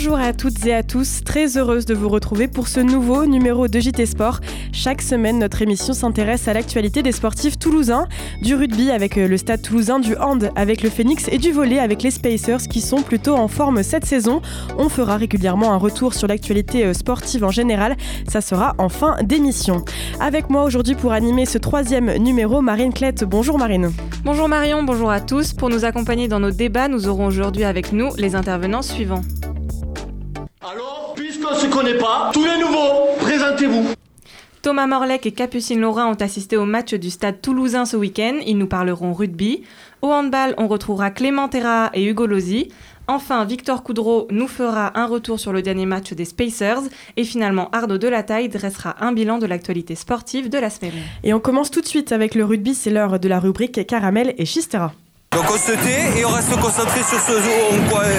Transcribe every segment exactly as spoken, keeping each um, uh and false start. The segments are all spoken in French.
Bonjour à toutes et à tous, très heureuse de vous retrouver pour ce nouveau numéro de J T Sport. Chaque semaine, notre émission s'intéresse à l'actualité des sportifs toulousains, du rugby avec le Stade Toulousain, du hand avec le Phoenix et du volley avec les Spacers qui sont plutôt en forme cette saison. On fera régulièrement un retour sur l'actualité sportive en général, ça sera en fin d'émission. Avec moi aujourd'hui pour animer ce troisième numéro, Marine Klett. Bonjour Marine. Bonjour Marion, bonjour à tous. Pour nous accompagner dans nos débats, nous aurons aujourd'hui avec nous les intervenants suivants. Alors, puisqu'on ne se connaît pas, tous les nouveaux, présentez-vous. Thomas Morlec et Capucine Laurin ont assisté au match du Stade Toulousain ce week-end. Ils nous parleront rugby. Au handball, on retrouvera Clément Terra et Hugo Lozi. Enfin, Victor Coudreau nous fera un retour sur le dernier match des Spacers. Et finalement, Arnaud Delataille dressera un bilan de l'actualité sportive de la semaine. Et on commence tout de suite avec le rugby, c'est l'heure de la rubrique Caramel et Chistera. Donc on se tait et on reste concentré sur ce jeu. On quoi,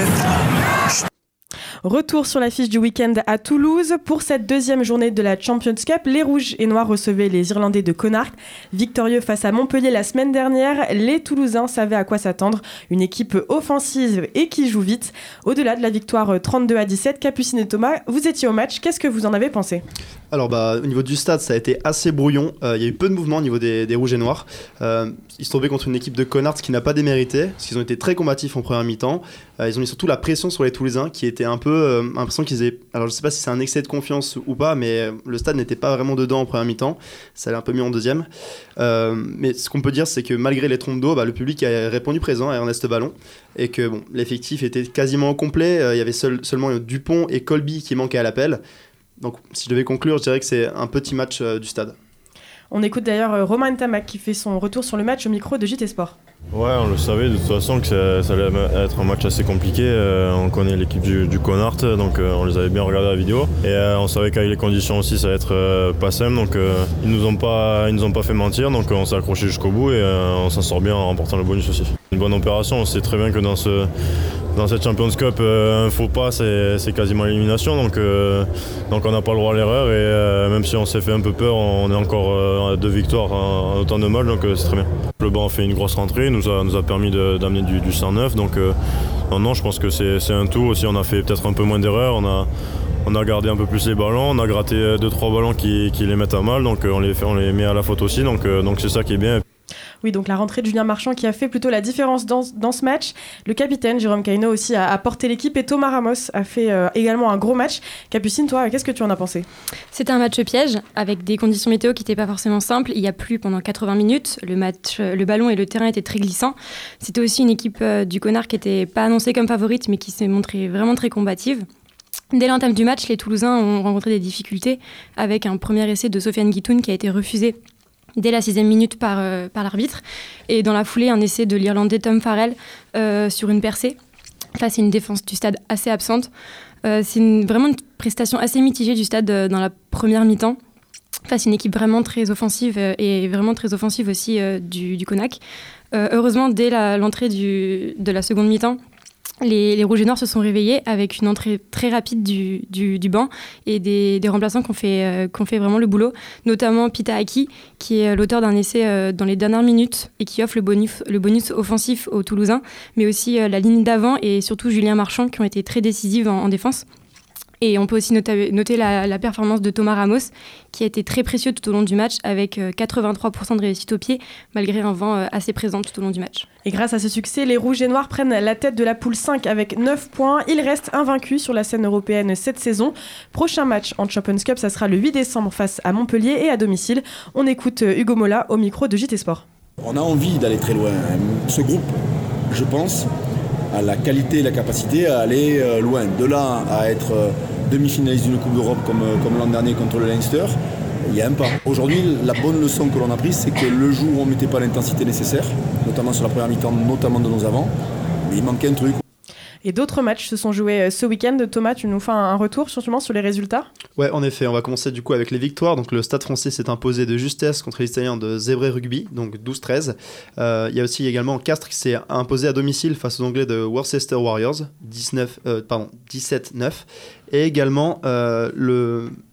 Retour sur l'affiche du week-end à Toulouse. Pour cette deuxième journée de la Champions Cup, les Rouges et Noirs recevaient les Irlandais de Connacht. Victorieux face à Montpellier la semaine dernière, les Toulousains savaient à quoi s'attendre. Une équipe offensive et qui joue vite. Au-delà de la victoire trente-deux à dix-sept, Capucine et Thomas, vous étiez au match. Qu'est-ce que vous en avez pensé ? Alors bah, au niveau du stade, ça a été assez brouillon. Euh, il y a eu peu de mouvement au niveau des, des Rouges et Noirs. Euh, ils se trouvaient contre une équipe de Connacht qui n'a pas démérité, parce qu'ils ont été très combatifs en première mi-temps. Euh, ils ont mis surtout la pression sur les Toulousains, qui étaient un peu euh, l'impression qu'ils avaient... Alors je sais pas si c'est un excès de confiance ou pas, mais le stade n'était pas vraiment dedans en première mi-temps. Ça l'a un peu mis en deuxième. Euh, mais ce qu'on peut dire, c'est que malgré les trompes d'eau, bah, le public a répondu présent à Ernest Ballon. Et que bon, l'effectif était quasiment complet. Euh, il y avait seul, seulement Dupont et Colby qui manquaient à l'appel. Donc si je devais conclure, je dirais que c'est un petit match euh, du stade. On écoute d'ailleurs euh, Romain Ntamak qui fait son retour sur le match au micro de J T Sport. Ouais, on le savait de toute façon que ça, ça allait être un match assez compliqué. Euh, on connaît l'équipe du, du Connacht, donc euh, on les avait bien regardés à la vidéo. Et euh, on savait qu'avec les conditions aussi, ça allait être euh, pas simple. Donc euh, ils nous ont pas, ils nous ont pas fait mentir. Donc euh, on s'est accroché jusqu'au bout et euh, on s'en sort bien en remportant le bonus aussi. Une bonne opération. On sait très bien que dans ce Dans cette Champions Cup, euh, un faux pas, c'est, c'est quasiment l'élimination. Donc, euh, donc on n'a pas le droit à l'erreur. Et euh, même si on s'est fait un peu peur, on est encore euh, à deux victoires en, en autant de matchs. Donc euh, c'est très bien. Le banc a fait une grosse rentrée, nous a, nous a permis de, d'amener du, du cent neuf. Donc euh, non, non, je pense que c'est, c'est un tout. Aussi, on a fait peut-être un peu moins d'erreurs. On a, on a gardé un peu plus les ballons. On a gratté deux trois ballons qui, qui les mettent à mal. Donc on les, fait, on les met à la faute aussi. Donc, euh, donc c'est ça qui est bien. Oui, donc la rentrée de Julien Marchand qui a fait plutôt la différence dans, dans ce match. Le capitaine, Jérôme Kaino, aussi a, a porté l'équipe et Thomas Ramos a fait euh, également un gros match. Capucine, toi, qu'est-ce que tu en as pensé ? C'était un match piège avec des conditions météo qui n'étaient pas forcément simples. Il y a plu pendant quatre-vingts minutes. Le, match, le ballon et le terrain étaient très glissants. C'était aussi une équipe euh, du Connacht qui n'était pas annoncée comme favorite mais qui s'est montrée vraiment très combative. Dès l'entame du match, les Toulousains ont rencontré des difficultés avec un premier essai de Sofiane Guitoun qui a été refusé dès la sixième minute par, euh, par l'arbitre. Et dans la foulée, un essai de l'Irlandais Tom Farrell euh, sur une percée face à une défense du stade assez absente. Euh, c'est une, vraiment une prestation assez mitigée du stade euh, dans la première mi-temps, face à une équipe vraiment très offensive euh, et vraiment très offensive aussi euh, du, du Connacht. Euh, heureusement, dès la, l'entrée du, de la seconde mi-temps, Les, les Rouges et Noirs se sont réveillés avec une entrée très rapide du, du, du banc et des, des remplaçants qui ont fait, euh, qui ont fait vraiment le boulot, notamment Pita Aki, qui est l'auteur d'un essai euh, dans les dernières minutes et qui offre le bonus, le bonus offensif aux Toulousains, mais aussi euh, la ligne d'avant et surtout Julien Marchand qui ont été très décisives en, en défense. Et on peut aussi noter, noter la, la performance de Thomas Ramos, qui a été très précieux tout au long du match, avec quatre-vingt-trois pour cent de réussite au pied, malgré un vent assez présent tout au long du match. Et grâce à ce succès, les Rouges et Noirs prennent la tête de la poule cinq avec neuf points. Ils restent invaincus sur la scène européenne cette saison. Prochain match en Champions Cup, ça sera le huit décembre face à Montpellier et à domicile. On écoute Hugo Mola au micro de J T Sport. On a envie d'aller très loin. Ce groupe, je pense, a la qualité et la capacité à aller loin. De là à être demi-finaliste d'une Coupe d'Europe comme, comme l'an dernier contre le Leinster, il y a un pas. Aujourd'hui, la bonne leçon que l'on a prise, c'est que le jour où on ne mettait pas l'intensité nécessaire, notamment sur la première mi-temps, notamment de nos avants, mais il manquait un truc. Et d'autres matchs se sont joués ce week-end. Thomas, tu nous fais un retour sûrement sur les résultats ? Ouais, en effet, on va commencer du coup avec les victoires. Donc le Stade français s'est imposé de justesse contre les Italiens de Zebre Rugby, donc douze treize. Euh, il y a aussi également Castres qui s'est imposé à domicile face aux Anglais de Worcester Warriors, dix-neuf, euh, pardon, dix-sept neuf. Et également euh, le...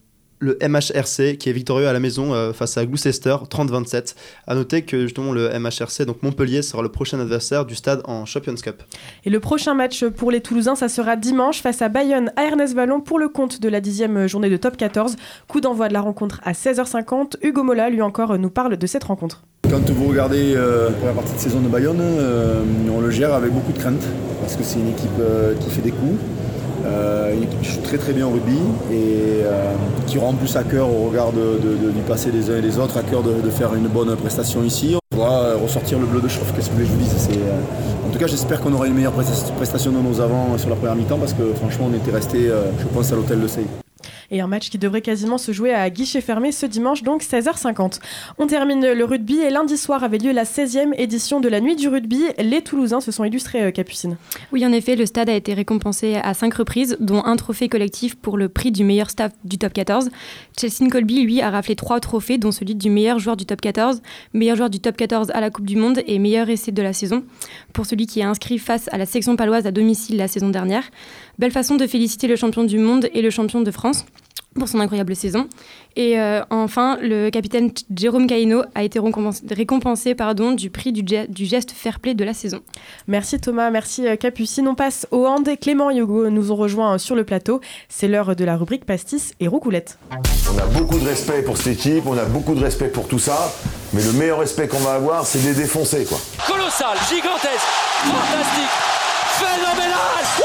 le M H R C qui est victorieux à la maison euh, face à Gloucester trente à vingt-sept. A noter que justement le M H R C, donc Montpellier, sera le prochain adversaire du Stade en Champions Cup. Et le prochain match pour les Toulousains, ça sera dimanche face à Bayonne à Ernest-Vallon pour le compte de la dixième journée de top quatorze. Coup d'envoi de la rencontre à seize heures cinquante. Hugo Mola, lui encore, nous parle de cette rencontre. Quand vous regardez euh, la première partie de saison de Bayonne, euh, on le gère avec beaucoup de crainte parce que c'est une équipe euh, qui fait des coups, euh, une équipe qui joue très très bien au rugby et euh, qui aura en plus à cœur au regard de, de, de, du passé des uns et des autres, à cœur de, de faire une bonne prestation ici. On pourra ressortir le bleu de chauffe, qu'est-ce que je vous dise. C'est, euh, en tout cas, j'espère qu'on aura une meilleure prestation de nos avants sur la première mi-temps parce que franchement, on était resté, euh, je pense, à l'hôtel de Sey. Et un match qui devrait quasiment se jouer à guichet fermé ce dimanche, donc seize heures cinquante. On termine le rugby et lundi soir avait lieu la seizième édition de la Nuit du rugby. Les Toulousains se sont illustrés, Capucine. Oui, en effet, le stade a été récompensé à cinq reprises, dont un trophée collectif pour le prix du meilleur staff du top quatorze. Chelsea Colby, lui, a raflé trois trophées, dont celui du meilleur joueur du top quatorze, meilleur joueur du top quatorze à la Coupe du Monde et meilleur essai de la saison, pour celui qui est inscrit face à la section paloise à domicile la saison dernière. Belle façon de féliciter le champion du monde et le champion de France pour son incroyable saison. Et euh, enfin, le capitaine Jérôme Caïno a été récompensé, récompensé pardon, du prix du, ge- du geste fair-play de la saison. Merci Thomas, merci Capucine. On passe au hand. Clément et Hugo nous ont rejoints sur le plateau. C'est l'heure de la rubrique pastis et roucoulette. On a beaucoup de respect pour cette équipe, on a beaucoup de respect pour tout ça, mais le meilleur respect qu'on va avoir, c'est de les défoncer, quoi. Colossal, gigantesque, fantastique, phénoménal.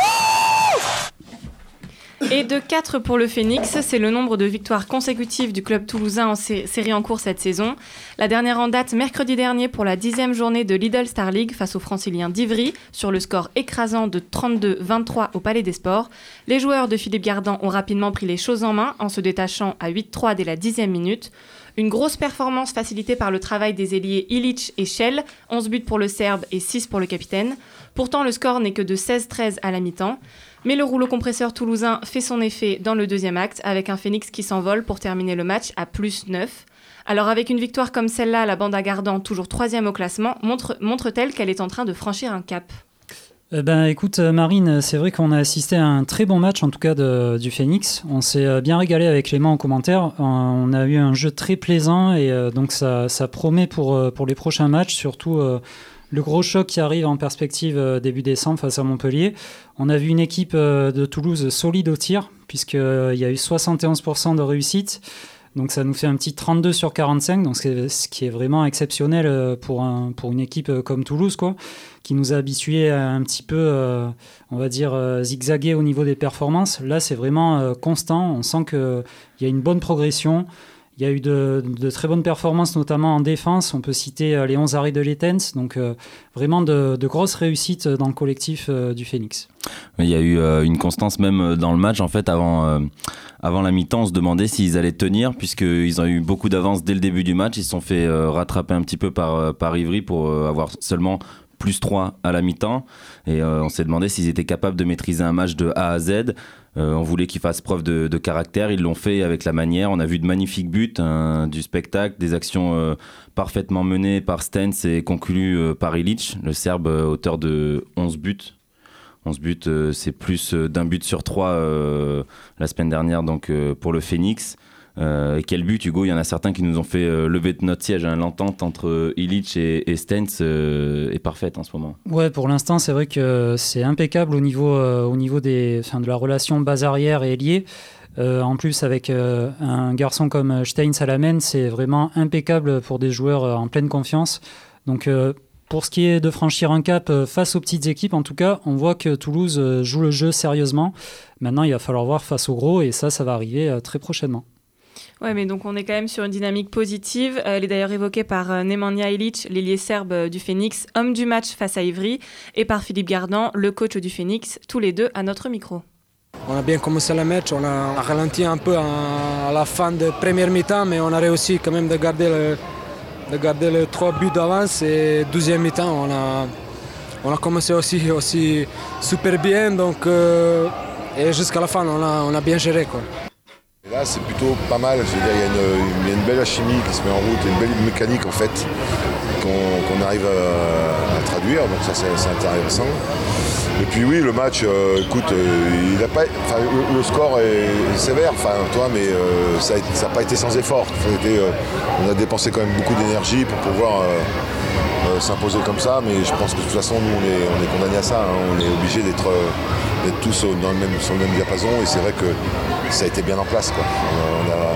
Et de quatre pour le Phoenix, c'est le nombre de victoires consécutives du club toulousain en sé- série en cours cette saison. La dernière en date mercredi dernier pour la dixième journée de Lidl Star League face aux Franciliens d'Ivry sur le score écrasant de trente-deux vingt-trois au Palais des Sports. Les joueurs de Philippe Gardan ont rapidement pris les choses en main en se détachant à huit trois dès la dixième minute. Une grosse performance facilitée par le travail des ailiers Illich et Shell, onze buts pour le Serbe et six pour le capitaine. Pourtant, le score n'est que de seize treize à la mi-temps. Mais le rouleau compresseur toulousain fait son effet dans le deuxième acte, avec un Phoenix qui s'envole pour terminer le match à plus neuf. Alors avec une victoire comme celle-là, la bande à Gardan, toujours troisième au classement, montre, montre-t-elle qu'elle est en train de franchir un cap ? Eh ben, écoute Marine, c'est vrai qu'on a assisté à un très bon match en tout cas de, du Phoenix. On s'est bien régalé avec Clément en commentaire. On a eu un jeu très plaisant et euh, donc ça, ça promet pour, pour les prochains matchs, surtout euh, le gros choc qui arrive en perspective euh, début décembre face à Montpellier. On a vu une équipe euh, de Toulouse solide au tir puisqu'il euh, y a eu soixante et onze pour cent de réussite. Donc ça nous fait un petit trente-deux sur quarante-cinq, donc c'est, ce qui est vraiment exceptionnel pour, un, pour une équipe comme Toulouse, quoi, qui nous a habitués à un petit peu, euh, on va dire, euh, zigzaguer au niveau des performances. Là, c'est vraiment euh, constant. On sent qu'il y a une bonne progression. Il y a eu de, de très bonnes performances, notamment en défense. On peut citer euh, les onze arrêts de l'Etens. Donc euh, vraiment de, de grosses réussites dans le collectif euh, du Phoenix. Il y a eu euh, une constance même dans le match. En fait, avant, euh, avant la mi-temps, on se demandait s'ils allaient tenir, puisqu'ils ont eu beaucoup d'avance dès le début du match. Ils se sont fait euh, rattraper un petit peu par, par Ivry pour euh, avoir seulement plus trois à la mi-temps. Et euh, on s'est demandé s'ils étaient capables de maîtriser un match de A à Z. Euh, on voulait qu'ils fassent preuve de, de caractère. Ils l'ont fait avec la manière. On a vu de magnifiques buts, hein, du spectacle, des actions euh, parfaitement menées par Stens et conclues euh, par Illich, le Serbe, euh, auteur de onze buts. onze buts, euh, c'est plus euh, d'un but sur trois euh, la semaine dernière donc, euh, pour le Phoenix. Euh, et quel but, Hugo, il y en a certains qui nous ont fait euh, lever de notre siège. Hein. L'entente entre Illich et, et Stens euh, est parfaite en ce moment. Ouais, pour l'instant, c'est vrai que c'est impeccable au niveau, euh, au niveau des, enfin, de la relation base arrière et ailier. Euh, en plus, avec euh, un garçon comme Stein Salamen, c'est vraiment impeccable pour des joueurs euh, en pleine confiance. Donc, euh, pour ce qui est de franchir un cap euh, face aux petites équipes, en tout cas, on voit que Toulouse euh, joue le jeu sérieusement. Maintenant, il va falloir voir face aux gros, et ça, ça va arriver euh, très prochainement. Ouais, mais donc on est quand même sur une dynamique positive. Elle est d'ailleurs évoquée par euh, Nemanja Illich, l'ailier serbe euh, du Phoenix, homme du match face à Ivry, et par Philippe Gardan, le coach du Phoenix, tous les deux à notre micro. On a bien commencé le match, on a, on a ralenti un peu à, à la fin de première mi-temps, mais on a réussi quand même de garder le, de garder les trois buts d'avance. Et deuxième mi-temps, on a, on a commencé aussi, aussi super bien, donc, euh, et jusqu'à la fin, on a, on a bien géré, quoi. Là, c'est plutôt pas mal. Je veux dire, il y a une, il y a une belle alchimie qui se met en route, une belle mécanique en fait qu'on, qu'on arrive à, à traduire. Donc ça, c'est, c'est intéressant. Et puis oui, le match, euh, écoute, euh, il a pas, enfin, le, le score est sévère, enfin, toi, mais euh, ça n'a pas été sans effort. Ça a été, euh, on a dépensé quand même beaucoup d'énergie pour pouvoir euh, euh, s'imposer comme ça, mais je pense que de toute façon, nous, on est, on est condamnés à ça. Hein. On est obligés d'être, euh, d'être tous dans le même, sur le même diapason, et c'est vrai que ça a été bien en place, quoi. On a,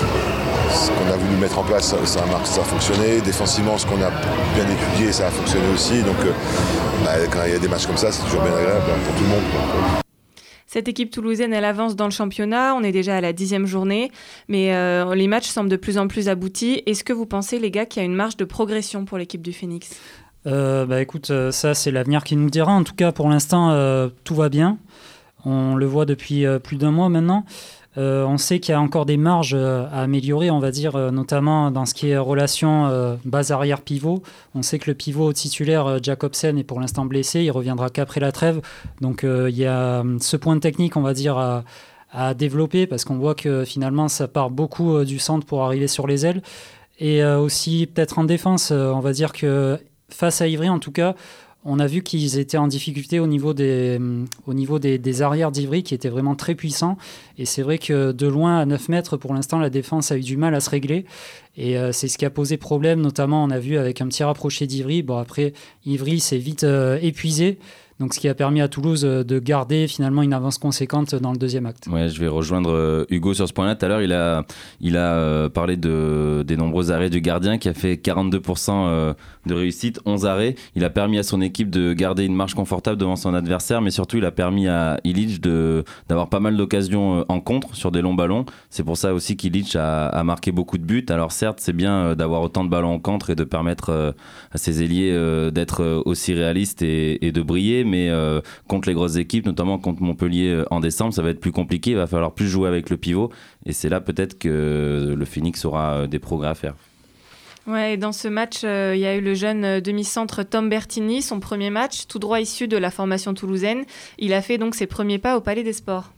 ce qu'on a voulu mettre en place, ça, ça, a, marqué, ça a fonctionné. Défensivement, ce qu'on a bien étudié, ça a fonctionné aussi. Donc, euh, bah, quand il y a des matchs comme ça, c'est toujours bien agréable pour tout le monde, quoi. Cette équipe toulousaine, elle avance dans le championnat. On est déjà à la dixième journée, mais euh, les matchs semblent de plus en plus aboutis. Est-ce que vous pensez, les gars, qu'il y a une marge de progression pour l'équipe du Phoenix ? euh, bah, Écoute, euh, ça, c'est l'avenir qui nous dira. En tout cas, pour l'instant, euh, tout va bien. On le voit depuis euh, plus d'un mois maintenant. Euh, on sait qu'il y a encore des marges euh, à améliorer, on va dire, euh, notamment dans ce qui est relation euh, base arrière pivot. On sait que le pivot titulaire euh, Jacobsen est pour l'instant blessé, il reviendra qu'après la trêve. Donc euh, il y a ce point de technique, on va dire, à, à développer, parce qu'on voit que finalement ça part beaucoup euh, du centre pour arriver sur les ailes. Et euh, aussi peut-être en défense, euh, on va dire que face à Ivry en tout cas, on a vu qu'ils étaient en difficulté au niveau des, au niveau des, des arrières d'Ivry qui étaient vraiment très puissants. Et c'est vrai que de loin, à neuf mètres, pour l'instant, la défense a eu du mal à se régler. Et euh, c'est ce qui a posé problème, notamment, on a vu avec un petit rapproché d'Ivry. Bon, après, Ivry s'est vite euh, épuisé. Donc, ce qui a permis à Toulouse de garder finalement une avance conséquente dans le deuxième acte. Ouais, je vais rejoindre euh, Hugo sur ce point-là. Tout à l'heure, il a, il a euh, parlé de, des nombreux arrêts du gardien qui a fait quarante-deux pour cent euh, de réussite, onze arrêts. Il a permis à son équipe de garder une marge confortable devant son adversaire, mais surtout, il a permis à Illich de, d'avoir pas mal d'occasions en contre sur des longs ballons. C'est pour ça aussi qu'Illich a, a marqué beaucoup de buts. Alors certes, c'est bien d'avoir autant de ballons en contre et de permettre euh, à ses ailiers euh, d'être aussi réalistes et, et de briller, mais euh, contre les grosses équipes, notamment contre Montpellier euh, en décembre, ça va être plus compliqué, il va falloir plus jouer avec le pivot, et c'est là peut-être que le Phoenix aura euh, des progrès à faire. Ouais, et dans ce match, euh, il y a eu le jeune euh, demi-centre Tom Bertini, son premier match, tout droit issu de la formation toulousaine. Il a fait donc ses premiers pas au Palais des Sports.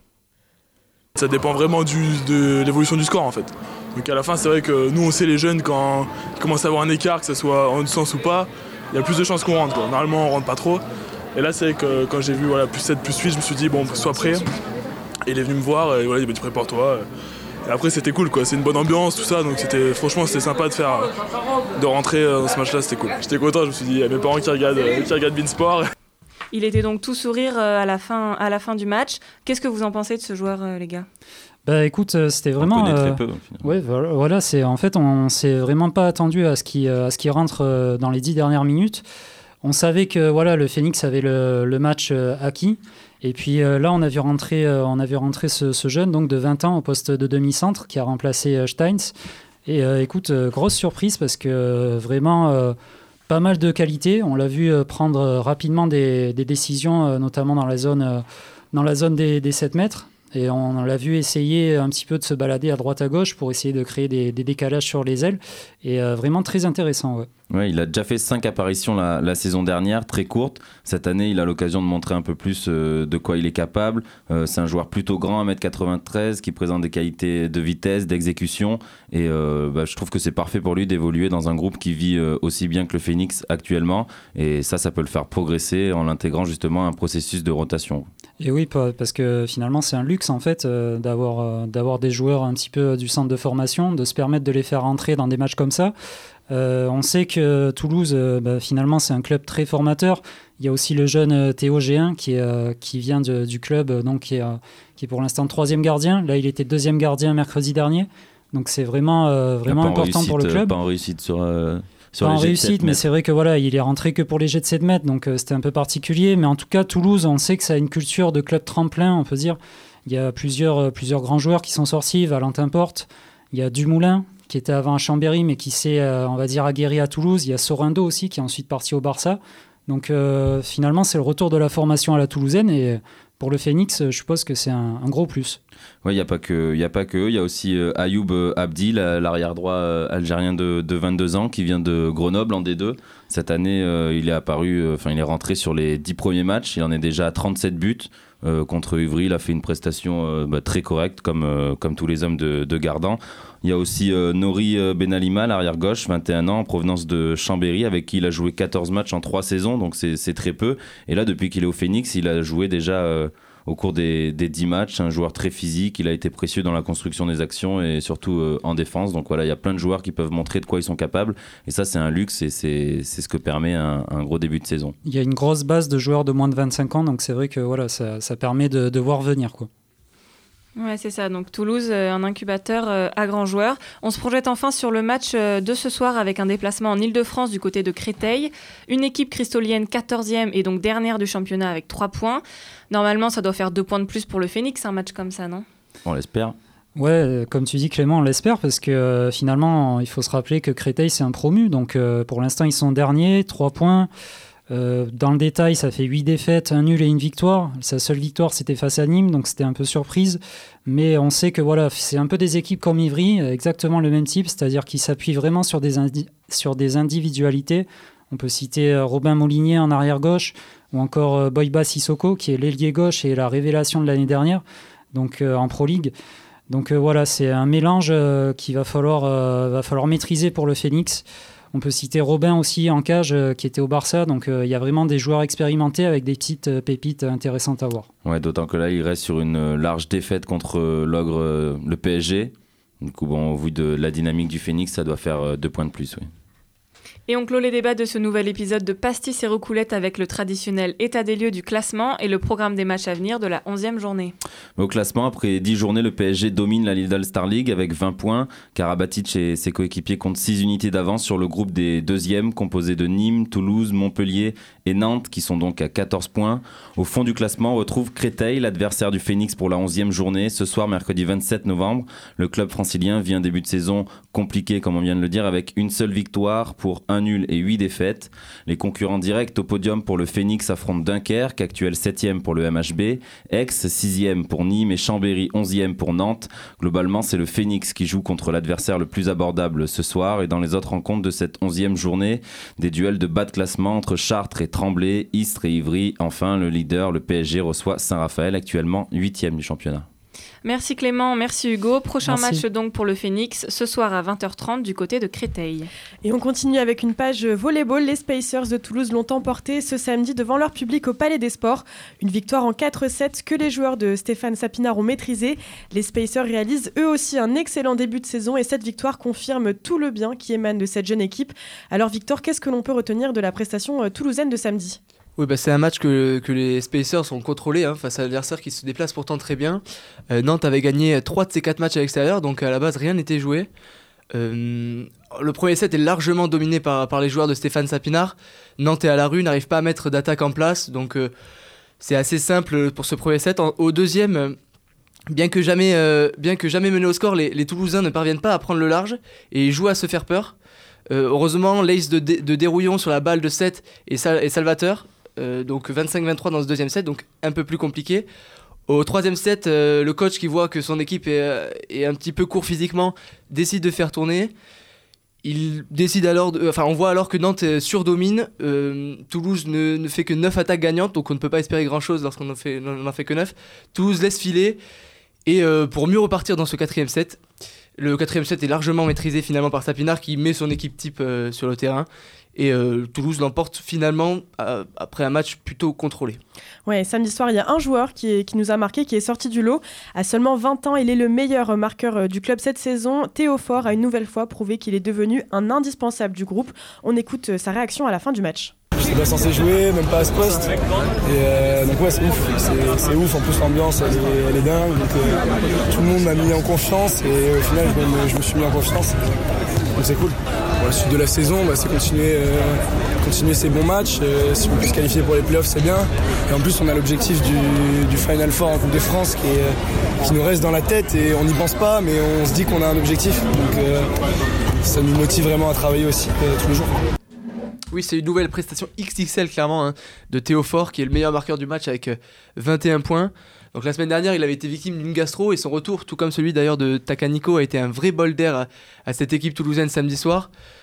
Ça dépend vraiment du, de l'évolution du score en fait. Donc à la fin, c'est vrai que nous, on sait les jeunes, quand ils commencent à avoir un écart, que ce soit en sens ou pas, il y a plus de chances qu'on rentre, quoi. Normalement, on rentre pas trop. Et là, c'est vrai que quand j'ai vu voilà, plus sept, plus huit, je me suis dit, bon, sois prêt. Et il est venu me voir, et voilà, il m'a dit, prépare-toi. Et après, c'était cool, quoi. C'est une bonne ambiance, tout ça. Donc c'était, franchement, c'était sympa de faire, de rentrer dans ce match-là, c'était cool. J'étais content, je me suis dit, il y a mes parents qui regardent, qui regardent Beansport. Il était donc tout sourire à la fin, à la fin du match. Qu'est-ce que vous en pensez de ce joueur, les gars ? Bah écoute, c'était vraiment. On connaît euh, très peu, ouais, voilà, voilà, c'est en fait, on s'est vraiment pas attendu à ce qui, à ce qui rentre euh, dans les dix dernières minutes. On savait que voilà, le Phoenix avait le, le match euh, acquis. Et puis euh, là, on a vu rentrer, euh, on a vu rentrer ce, ce jeune donc de vingt ans au poste de demi-centre qui a remplacé euh, Steins. Et euh, écoute, euh, grosse surprise parce que euh, vraiment. Euh, Pas mal de qualité. On l'a vu euh, prendre euh, rapidement des, des décisions, euh, notamment dans la zone, euh, dans la zone des, des sept mètres. Et on l'a vu essayer un petit peu de se balader à droite à gauche pour essayer de créer des, des décalages sur les ailes. Et euh, vraiment très intéressant. Ouais. Ouais, il a déjà fait cinq apparitions la, la saison dernière, très courtes. Cette année, il a l'occasion de montrer un peu plus euh, de quoi il est capable. Euh, c'est un joueur plutôt grand, un mètre quatre-vingt-treize, qui présente des qualités de vitesse, d'exécution. Et euh, bah, je trouve que c'est parfait pour lui d'évoluer dans un groupe qui vit euh, aussi bien que le Phoenix actuellement. Et ça, ça peut le faire progresser en l'intégrant justement à un processus de rotation. Et oui, parce que finalement, c'est un luxe en fait euh, d'avoir, euh, d'avoir des joueurs un petit peu du centre de formation, de se permettre de les faire rentrer dans des matchs comme ça. Euh, on sait que Toulouse, euh, bah, finalement, c'est un club très formateur. Il y a aussi le jeune euh, Théo Géin qui, est, euh, qui vient de, du club, euh, donc qui est, euh, qui est pour l'instant troisième gardien. Là, il était deuxième gardien mercredi dernier. Donc c'est vraiment, euh, vraiment important pour le club. Pas en réussite sur... Euh... Sur pas les en réussite, mais c'est vrai que voilà, il est rentré que pour les jets de sept mètres, donc euh, c'était un peu particulier. Mais en tout cas, Toulouse, on sait que ça a une culture de club tremplin, on peut dire. Il y a plusieurs, euh, plusieurs grands joueurs qui sont sortis. Valentin Porte, il y a Dumoulin, qui était avant à Chambéry, mais qui s'est, euh, on va dire, aguerri à Toulouse. Il y a Sorendo aussi, qui est ensuite parti au Barça. Donc euh, finalement, c'est le retour de la formation à la toulousaine. Et pour le Phoenix, je suppose que c'est un, un gros plus. Oui, il n'y a pas que, y a pas que eux. Il y a aussi euh, Ayoub euh, Abdi, l'arrière-droit euh, algérien de, de vingt-deux ans, qui vient de Grenoble en D deux. Cette année, euh, il est apparu, enfin, euh, il est rentré sur les dix premiers matchs. Il en est déjà à trente-sept buts. Euh, contre Ivry, il a fait une prestation euh, bah, très correcte, comme, euh, comme tous les hommes de, de Gardan. Il y a aussi euh, Nori Benalima, l'arrière-gauche, vingt et un ans, en provenance de Chambéry, avec qui il a joué quatorze matchs en trois saisons, donc c'est, c'est très peu. Et là, depuis qu'il est au Phoenix, il a joué déjà euh, au cours des, des dix matchs. Un joueur très physique, il a été précieux dans la construction des actions et surtout euh, en défense. Donc voilà, il y a plein de joueurs qui peuvent montrer de quoi ils sont capables. Et ça, c'est un luxe et c'est, c'est ce que permet un, un gros début de saison. Il y a une grosse base de joueurs de moins de vingt-cinq ans, donc c'est vrai que voilà, ça, ça permet de, de voir venir, quoi. Ouais, c'est ça. Donc Toulouse, euh, un incubateur euh, à grands joueurs. On se projette enfin sur le match euh, de ce soir avec un déplacement en Ile-de-France du côté de Créteil. Une équipe cristolienne quatorzième et donc dernière du championnat avec trois points. Normalement, ça doit faire deux points de plus pour le Phoenix, un match comme ça, non ? On l'espère. Ouais, comme tu dis Clément, on l'espère parce que euh, finalement, il faut se rappeler que Créteil, c'est un promu. Donc euh, pour l'instant, ils sont derniers, trois points. Euh, dans le détail, ça fait huit défaites, un nul et une victoire. Sa seule victoire, c'était face à Nîmes, donc c'était un peu surprise. Mais on sait que voilà, c'est un peu des équipes comme Ivry, exactement le même type, c'est-à-dire qu'ils s'appuient vraiment sur des, indi- sur des individualités. On peut citer euh, Robin Molinier en arrière-gauche, ou encore euh, Boyba Sissoko, qui est l'ailier gauche et la révélation de l'année dernière, donc euh, en Pro League. Donc euh, voilà, c'est un mélange euh, qu'il va falloir, euh, va falloir maîtriser pour le Phoenix. On peut citer Robin aussi en cage euh, qui était au Barça, donc il euh, y a vraiment des joueurs expérimentés avec des petites euh, pépites intéressantes à voir. Ouais, d'autant que là il reste sur une euh, large défaite contre euh, l'ogre, euh, le P S G. Du coup, bon, au vu de la dynamique du Phoenix, ça doit faire euh, deux points de plus. Oui. Et on clôt les débats de ce nouvel épisode de Pastis et Roucoulette avec le traditionnel état des lieux du classement et le programme des matchs à venir de la onzième journée. Au classement, après dix journées, le P S G domine la Lidl Star League avec vingt points. Karabatic et ses coéquipiers comptent six unités d'avance sur le groupe des deuxièmes, composé de Nîmes, Toulouse, Montpellier et Nantes, qui sont donc à quatorze points. Au fond du classement, on retrouve Créteil, l'adversaire du Phoenix pour la onzième journée. Ce soir, mercredi vingt-sept novembre, le club francilien vit un début de saison compliqué, comme on vient de le dire, avec une seule victoire pour un nul et huit défaites. Les concurrents directs au podium pour le Phoenix affrontent Dunkerque, actuel septième pour le M H B, Aix sixième pour Nîmes et Chambéry onzième pour Nantes. Globalement, c'est le Phoenix qui joue contre l'adversaire le plus abordable ce soir. Et dans les autres rencontres de cette onzième journée, des duels de bas de classement entre Chartres et Tremblay, Istres et Ivry. Enfin, le leader, le P S G, reçoit Saint-Raphaël, actuellement huitième du championnat. Merci Clément, merci Hugo. Prochain merci. match donc pour le Phoenix, ce soir à vingt heures trente du côté de Créteil. Et on continue avec une page volleyball. Les Spacers de Toulouse l'ont emporté ce samedi devant leur public au Palais des Sports. Une victoire en quatre sept que les joueurs de Stéphane Sapinard ont maîtrisé. Les Spacers réalisent eux aussi un excellent début de saison et cette victoire confirme tout le bien qui émane de cette jeune équipe. Alors Victor, qu'est-ce que l'on peut retenir de la prestation toulousaine de samedi ? Oui, bah c'est un match que, que les Spacers ont contrôlé hein, face à l'adversaire qui se déplace pourtant très bien. Euh, Nantes avait gagné trois de ses quatre matchs à l'extérieur, donc à la base rien n'était joué. Euh, le premier set est largement dominé par, par les joueurs de Stéphane Sapinard. Nantes est à la rue, n'arrive pas à mettre d'attaque en place, donc euh, c'est assez simple pour ce premier set. En, au deuxième, euh, bien que jamais, euh, bien que jamais menés au score, les, les Toulousains ne parviennent pas à prendre le large et ils jouent à se faire peur. Euh, heureusement, l'ace de, de, de Dérouillon sur la balle de sept est, sal, est salvateur. Euh, donc vingt-cinq vingt-trois dans ce deuxième set, donc un peu plus compliqué. Au troisième set, euh, le coach qui voit que son équipe est, euh, est un petit peu court physiquement décide de faire tourner. Il décide alors, de, enfin on voit alors que Nantes surdomine. Euh, Toulouse ne, ne fait que neuf attaques gagnantes, donc on ne peut pas espérer grand chose lorsqu'on n'en fait, n'en fait que neuf. Toulouse laisse filer et euh, pour mieux repartir dans ce quatrième set. Le quatrième set est largement maîtrisé finalement par Sapinard qui met son équipe type euh, sur le terrain. Et euh, Toulouse l'emporte finalement euh, après un match plutôt contrôlé. Ouais, samedi soir, il y a un joueur qui, est, qui nous a marqué, qui est sorti du lot. À seulement vingt ans, il est le meilleur marqueur du club cette saison. Théo Faure a une nouvelle fois prouvé qu'il est devenu un indispensable du groupe. On écoute sa réaction à la fin du match. Je n'étais pas censé jouer, même pas à ce poste. Et euh, donc ouais, c'est ouf. C'est, c'est ouf. En plus, l'ambiance, elle est, elle est dingue. Donc, euh, tout le monde m'a mis en confiance et au final, je me, je me suis mis en confiance. Donc c'est cool. Pour la suite de la saison, bah, c'est continuer, euh, continuer ces bons matchs. Euh, si on peut se qualifier pour les playoffs, c'est bien. Et en plus, on a l'objectif du, du Final Four en Coupe de France qui, est, qui nous reste dans la tête et on n'y pense pas, mais on se dit qu'on a un objectif. Donc euh, ça nous motive vraiment à travailler aussi euh, tous les jours. Oui, c'est une nouvelle prestation X X L clairement hein, de Théo Faure qui est le meilleur marqueur du match avec vingt et un points. Donc la semaine dernière, il avait été victime d'une gastro et son retour, tout comme celui d'ailleurs de Takaniko, a été un vrai bol d'air à, à cette équipe toulousaine samedi soir.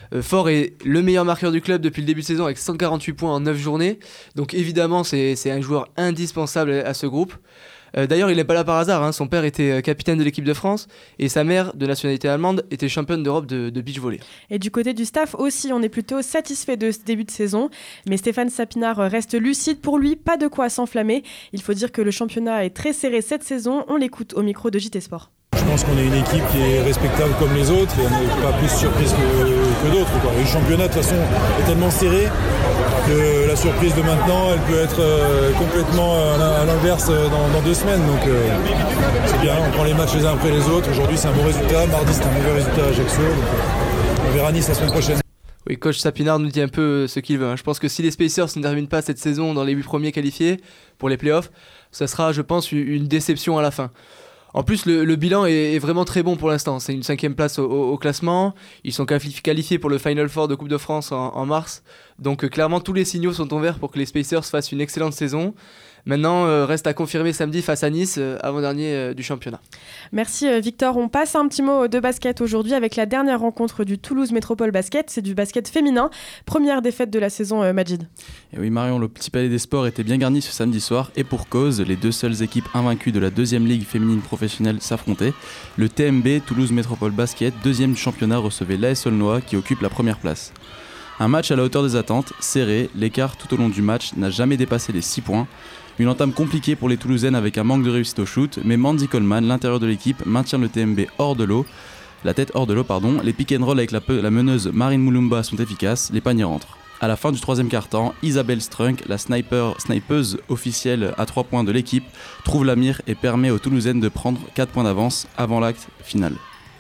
Euh, Faure est le meilleur marqueur du club depuis le début de saison avec cent quarante-huit points en neuf journées. Donc évidemment, c'est, c'est un joueur indispensable à ce groupe. Euh, d'ailleurs, il n'est pas là par hasard. Hein. Son père était capitaine de l'équipe de France et sa mère, de nationalité allemande, était championne d'Europe de, de beach volley. Et du côté du staff aussi, on est plutôt satisfait de ce début de saison. Mais Stéphane Sapinard reste lucide. Pour lui, pas de quoi s'enflammer. Il faut dire que le championnat est très serré cette saison. On l'écoute au micro de J T Sport. Je pense qu'on est une équipe qui est respectable comme les autres et on n'est pas plus surprise que, que d'autres. Quoi. Le championnat de toute façon est tellement serré que la surprise de maintenant, elle peut être euh, complètement à l'inverse dans, dans deux semaines. Donc euh, c'est bien, on prend les matchs les uns après les autres. Aujourd'hui c'est un bon résultat, mardi c'est un mauvais résultat à Ajaccio. Donc, euh, on verra Nice la semaine prochaine. Oui, coach Sapinard nous dit un peu ce qu'il veut. Hein. Je pense que si les Spacers ne terminent pas cette saison dans les huit premiers qualifiés pour les playoffs, ça sera, je pense, une déception à la fin. En plus, le, le bilan est, est vraiment très bon pour l'instant. C'est une cinquième place au, au, au classement. Ils sont qualifiés pour le Final Four de Coupe de France en, en mars. Donc euh, clairement, tous les signaux sont en vert pour que les Spacers fassent une excellente saison. Maintenant, euh, reste à confirmer samedi face à Nice, euh, avant-dernier euh, du championnat. Merci euh, Victor. On passe un petit mot de basket aujourd'hui avec la dernière rencontre du Toulouse Métropole Basket. C'est du basket féminin. Première défaite de la saison, euh, Majid. Et oui Marion, le Petit Palais des Sports était bien garni ce samedi soir. Et pour cause, les deux seules équipes invaincues de la deuxième ligue féminine professionnelle s'affrontaient. Le T M B, Toulouse Métropole Basket, deuxième du championnat, recevait l'A S Aulnois qui occupe la première place. Un match à la hauteur des attentes, serré, l'écart tout au long du match n'a jamais dépassé les six points. Une entame compliquée pour les Toulousaines avec un manque de réussite au shoot, mais Mandy Coleman, l'intérieur de l'équipe, maintient le T M B hors de l'eau. La tête hors de l'eau, pardon. Les pick and roll avec la, pe- la meneuse Marine Moulumba sont efficaces, les paniers rentrent. À la fin du troisième quart-temps, Isabelle Strunk, la sniper, snipeuse officielle à trois points de l'équipe, trouve la mire et permet aux Toulousaines de prendre quatre points d'avance avant l'acte final.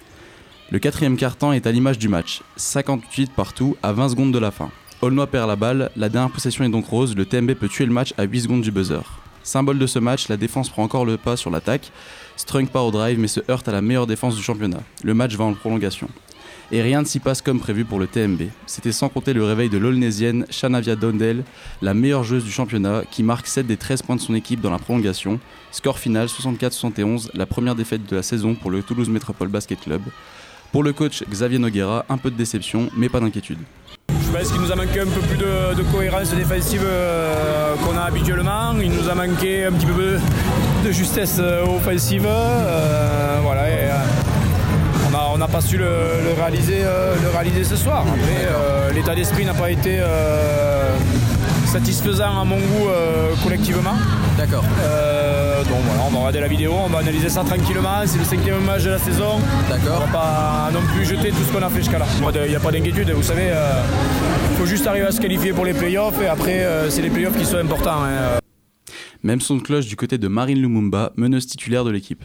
Le quatrième quart-temps est à l'image du match, cinquante-huit partout à vingt secondes de la fin. Aulnois perd la balle, la dernière possession est donc rose, le T M B peut tuer le match à huit secondes du buzzer. Symbole de ce match, la défense prend encore le pas sur l'attaque. Strunk part au drive mais se heurte à la meilleure défense du championnat. Le match va en prolongation. Et rien ne s'y passe comme prévu pour le T M B. C'était sans compter le réveil de l'Aulnaisienne Shanavia Dondel, la meilleure joueuse du championnat, qui marque sept des treize points de son équipe dans la prolongation. Score final soixante-quatre à soixante et onze, la première défaite de la saison pour le Toulouse Métropole Basket Club. Pour le coach Xavier Noguera, un peu de déception mais pas d'inquiétude. Je pense qu'il nous a manqué un peu plus de, de cohérence défensive euh, qu'on a habituellement. Il nous a manqué un petit peu de justesse euh, offensive. Euh, voilà, et, euh, on n'a pas su le, le, réaliser, euh, le réaliser ce soir. Après, euh, l'état d'esprit n'a pas été euh, satisfaisant à mon goût euh, collectivement. D'accord. Euh, donc voilà, on va regarder la vidéo, on va analyser ça tranquillement. C'est le cinquième match de la saison. D'accord. On va pas non plus jeter tout ce qu'on a fait jusqu'à là. Il n'y a pas d'inquiétude, vous savez. Il euh, faut juste arriver à se qualifier pour les playoffs et après, euh, c'est les playoffs qui sont importants. Hein. Même son de cloche du côté de Marine Lumumba, meneuse titulaire de l'équipe.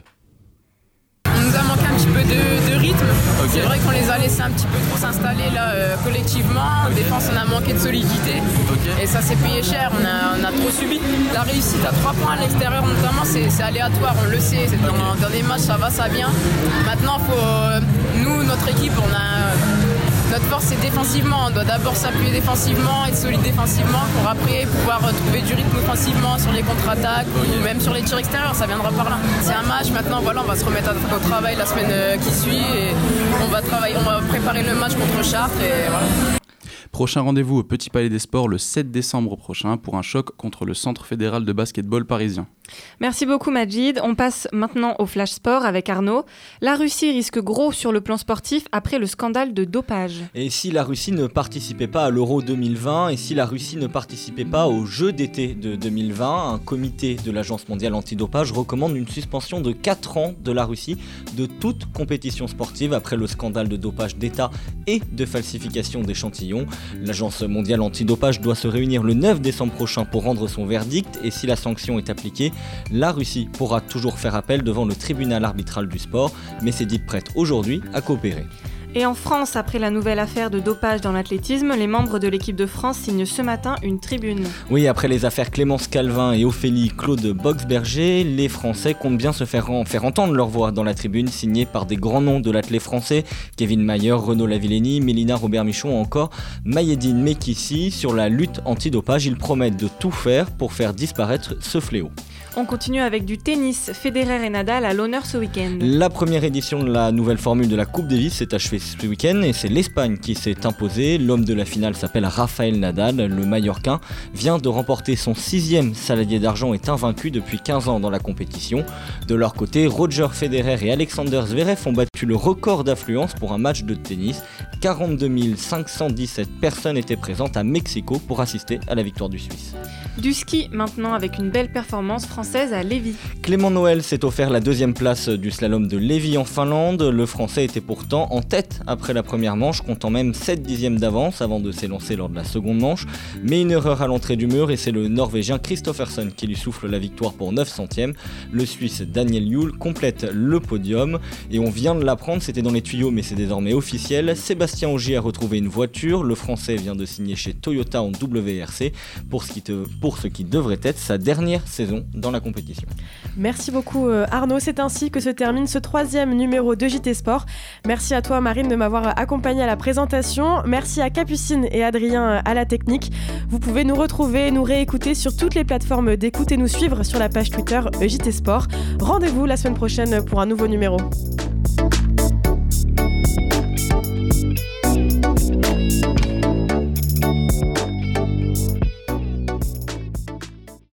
On nous a manqué un petit peu de, de rythme. Okay. C'est vrai qu'on les a laissés un petit peu trop s'installer là euh, collectivement. En okay. défense, on a manqué de solidité. Okay. Et ça s'est payé cher. On a, on a trop subi. La réussite à trois points à l'extérieur, notamment, c'est, c'est aléatoire. On le sait. C'est okay. dans, dans des matchs, ça va, ça vient. Maintenant, faut, euh, nous, notre équipe, on a. Notre force, c'est défensivement. On doit d'abord s'appuyer défensivement, être solide défensivement pour après pouvoir trouver du rythme offensivement sur les contre-attaques okay. ou même sur les tirs extérieurs. Ça viendra par là. C'est un match. Maintenant, voilà, on va se remettre au travail la semaine qui suit et on va travailler, on va préparer le match contre Chartres et voilà. Prochain rendez-vous au Petit Palais des Sports le sept décembre prochain pour un choc contre le Centre fédéral de basketball parisien. Merci beaucoup Majid. On passe maintenant au Flash Sport avec Arnaud. La Russie risque gros sur le plan sportif après le scandale de dopage. Et si la Russie ne participait pas à l'Euro deux mille vingt et si la Russie ne participait pas aux Jeux d'été de deux mille vingt, un comité de l'Agence mondiale antidopage recommande une suspension de quatre ans de la Russie de toute compétition sportive après le scandale de dopage d'État et de falsification d'échantillons. L'Agence mondiale antidopage doit se réunir le neuf décembre prochain pour rendre son verdict et si la sanction est appliquée, la Russie pourra toujours faire appel devant le tribunal arbitral du sport, mais s'est dite prête aujourd'hui à coopérer. Et en France, après la nouvelle affaire de dopage dans l'athlétisme, les membres de l'équipe de France signent ce matin une tribune. Oui, après les affaires Clémence Calvin et Ophélie Claude Boxberger, les Français comptent bien se faire, en, faire entendre leur voix dans la tribune signée par des grands noms de l'athlète français, Kevin Mayer, Renaud Lavillenie, Mélina Robert-Michon ou encore Mayedine Mekissi. Sur la lutte anti-dopage, ils promettent de tout faire pour faire disparaître ce fléau. On continue avec du tennis. Federer et Nadal à l'honneur ce week-end. La première édition de la nouvelle formule de la Coupe Davis s'est achevée ce week-end et c'est l'Espagne qui s'est imposée. L'homme de la finale s'appelle Rafael Nadal. Le Mallorquin vient de remporter son sixième saladier d'argent et est invaincu depuis quinze ans dans la compétition. De leur côté, Roger Federer et Alexander Zverev ont battu le record d'affluence pour un match de tennis. quarante-deux mille cinq cent dix-sept personnes étaient présentes à Mexico pour assister à la victoire du Suisse. Du ski maintenant avec une belle performance française à Lévis. Clément Noël s'est offert la deuxième place du slalom de Lévis en Finlande. Le Français était pourtant en tête après la première manche, comptant même sept dixièmes d'avance avant de s'élancer lors de la seconde manche. Mais une erreur à l'entrée du mur et c'est le Norvégien Kristoffersen qui lui souffle la victoire pour neuf centièmes. Le Suisse Daniel Juhl complète le podium et on vient de l'apprendre, c'était dans les tuyaux mais c'est désormais officiel. Sébastien Ogier a retrouvé une voiture. Le Français vient de signer chez Toyota en W R C pour ce qui, te, pour ce qui devrait être sa dernière saison dans la compétition. Merci beaucoup Arnaud, c'est ainsi que se termine ce troisième numéro de J T Sport. Merci à toi Marine de m'avoir accompagnée à la présentation. Merci à Capucine et Adrien à la technique. Vous pouvez nous retrouver et nous réécouter sur toutes les plateformes d'écoute et nous suivre sur la page Twitter J T Sport. Rendez-vous la semaine prochaine pour un nouveau numéro.